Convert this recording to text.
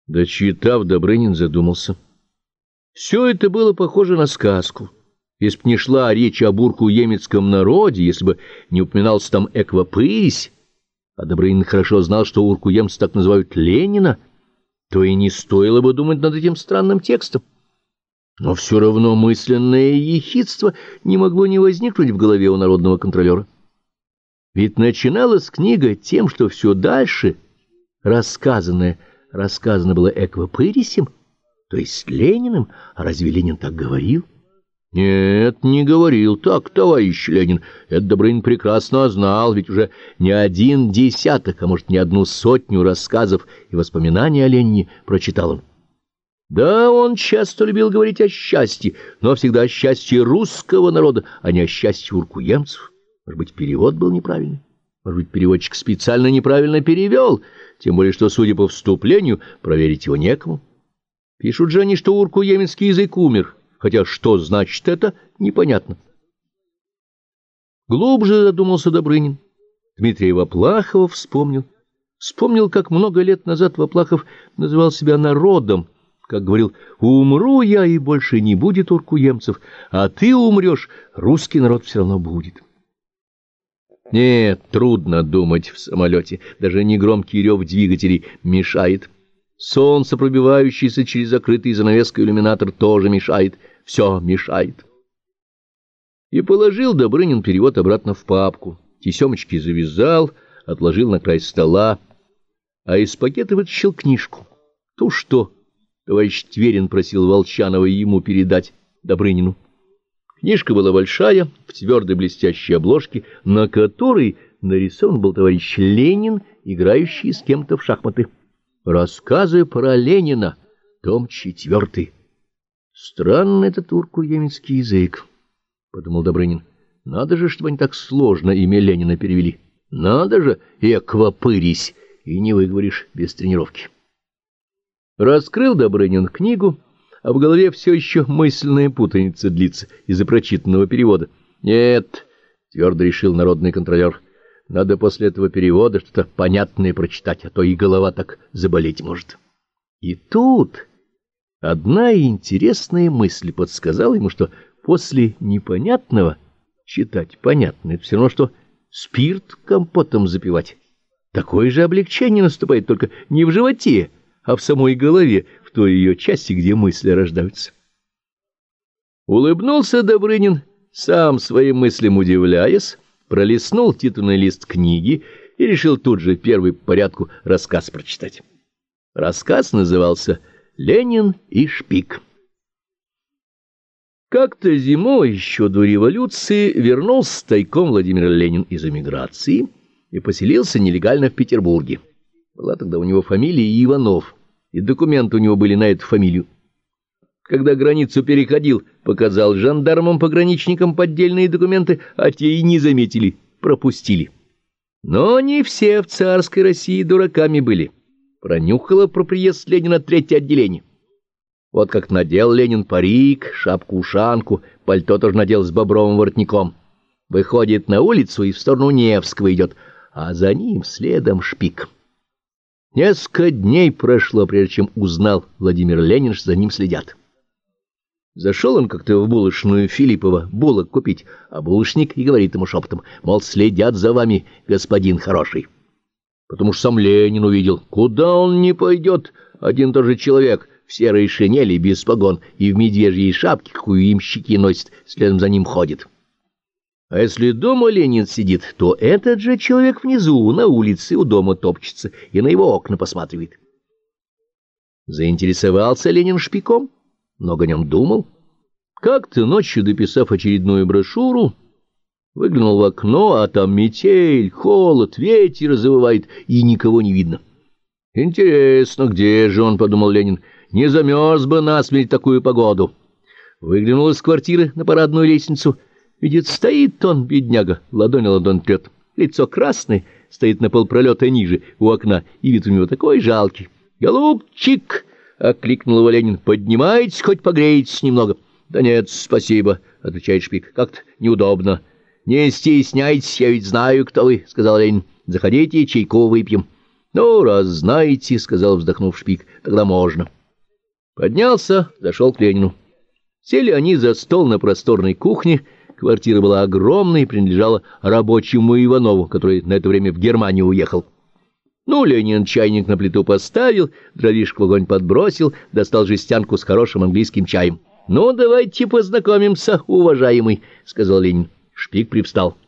Дочитав, Добрынин задумался. Все это было похоже на сказку. Если б не шла речь об урку-емецком народе, если бы не упоминался там эквапырись, а Добрынин хорошо знал, что урку-емцы так называют Ленина, то и не стоило бы думать над этим странным текстом. Но все равно мысленное ехидство не могло не возникнуть в голове у народного контролера. Ведь начиналась книга тем, что все дальше рассказано было эквапырисем, то есть Лениным. А разве Ленин так говорил? Нет, не говорил так, товарищ Ленин. Это Добрынин прекрасно знал, ведь уже не один десяток, а может, не одну сотню рассказов и воспоминаний о Ленине прочитал он. Да, он часто любил говорить о счастье, но всегда о счастье русского народа, а не о счастье уркуемцев. Может быть, перевод был неправильный? Может быть, переводчик специально неправильно перевел? Тем более, что, судя по вступлению, проверить его некому. Пишут же они, что уркуемецкий язык умер, хотя что значит это, непонятно. Глубже задумался Добрынин. Дмитрия Воплахова вспомнил. Вспомнил, как много лет назад Воплахов называл себя народом, как говорил: «Умру я, и больше не будет уркуемцев, а ты умрешь, русский народ все равно будет». Нет, трудно думать в самолете, даже негромкий рев двигателей мешает. Солнце, пробивающееся через закрытый занавеской иллюминатор, тоже мешает. Все мешает. И положил Добрынин перевод обратно в папку. Тесемочки завязал, отложил на край стола, а из пакета вытащил книжку. Ту, что товарищ Тверин просил Волчанова ему передать Добрынину. Книжка была большая, в твердой блестящей обложке, на которой нарисован был товарищ Ленин, играющий с кем-то в шахматы. «Рассказы про Ленина», том 4. Странный этот уркуемецкий язык, — подумал Добрынин. Надо же, чтобы они так сложно имя Ленина перевели. Надо же, эквапырись, и не выговоришь без тренировки. Раскрыл Добрынин книгу, а в голове все еще мысленная путаница длится из-за прочитанного перевода. Нет, твердо решил народный контролер, надо после этого перевода что-то понятное прочитать, а то и голова так заболеть может. И тут одна интересная мысль подсказала ему, что после непонятного читать понятно — это все равно, что спирт компотом запивать. Такое же облегчение наступает, только не в животе, а в самой голове, в той ее части, где мысли рождаются. Улыбнулся Добрынин, сам своим мыслям удивляясь, пролистнул титульный лист книги и решил тут же первый по порядку рассказ прочитать. Рассказ назывался «Ленин и Шпик». Как-то зимой, еще до революции, вернулся тайком Владимир Ленин из эмиграции и поселился нелегально в Петербурге. Была тогда у него фамилия Иванов, и документы у него были на эту фамилию. Когда границу переходил, показал жандармам-пограничникам поддельные документы, а те и не заметили, пропустили. Но не все в царской России дураками были. Пронюхало про приезд Ленина 3-е отделение. Вот как надел Ленин парик, шапку-ушанку, пальто тоже надел с бобровым воротником. Выходит на улицу и в сторону Невского идет, а за ним следом Шпик. Несколько дней прошло, прежде чем узнал Владимир Ленин, что за ним следят. Зашел он как-то в булочную Филиппова булок купить, а булочник и говорит ему шепотом, мол, следят за вами, господин хороший. Потому что сам Ленин увидел, куда он не пойдет, один и тот же человек в серой шинели без погон и в медвежьей шапке, какую ямщики носят, следом за ним ходит. А если дома Ленин сидит, то этот же человек внизу, на улице, у дома топчется и на его окна посматривает. Заинтересовался Ленин Шпиком, много о нем думал. Как-то ночью, дописав очередную брошюру, выглянул в окно, а там метель, холод, ветер завывает, и никого не видно. «Интересно, где же он?» — подумал Ленин. «Не замерз бы насмерть такую погоду». Выглянул из квартиры на парадную лестницу. Видит, стоит он, бедняга, ладонь трет. Лицо красное, стоит на полпролета ниже, у окна, и вид у него такой жалкий. «Голубчик!» — окликнул его Ленин. «Поднимайтесь, хоть погреетесь немного». «Да нет, спасибо», — отвечает Шпик. «Как-то неудобно». «Не стесняйтесь, я ведь знаю, кто вы», — сказал Ленин. «Заходите, чайку выпьем». «Ну, раз знаете, — сказал, вздохнув Шпик, — тогда можно». Поднялся, зашел к Ленину. Сели они за стол на просторной кухне. Квартира была огромной и принадлежала рабочему Иванову, который на это время в Германию уехал. Ну, Ленин чайник на плиту поставил, дровишек в огонь подбросил, достал жестянку с хорошим английским чаем. «Ну, давайте познакомимся, уважаемый», — сказал Ленин. Шпик привстал.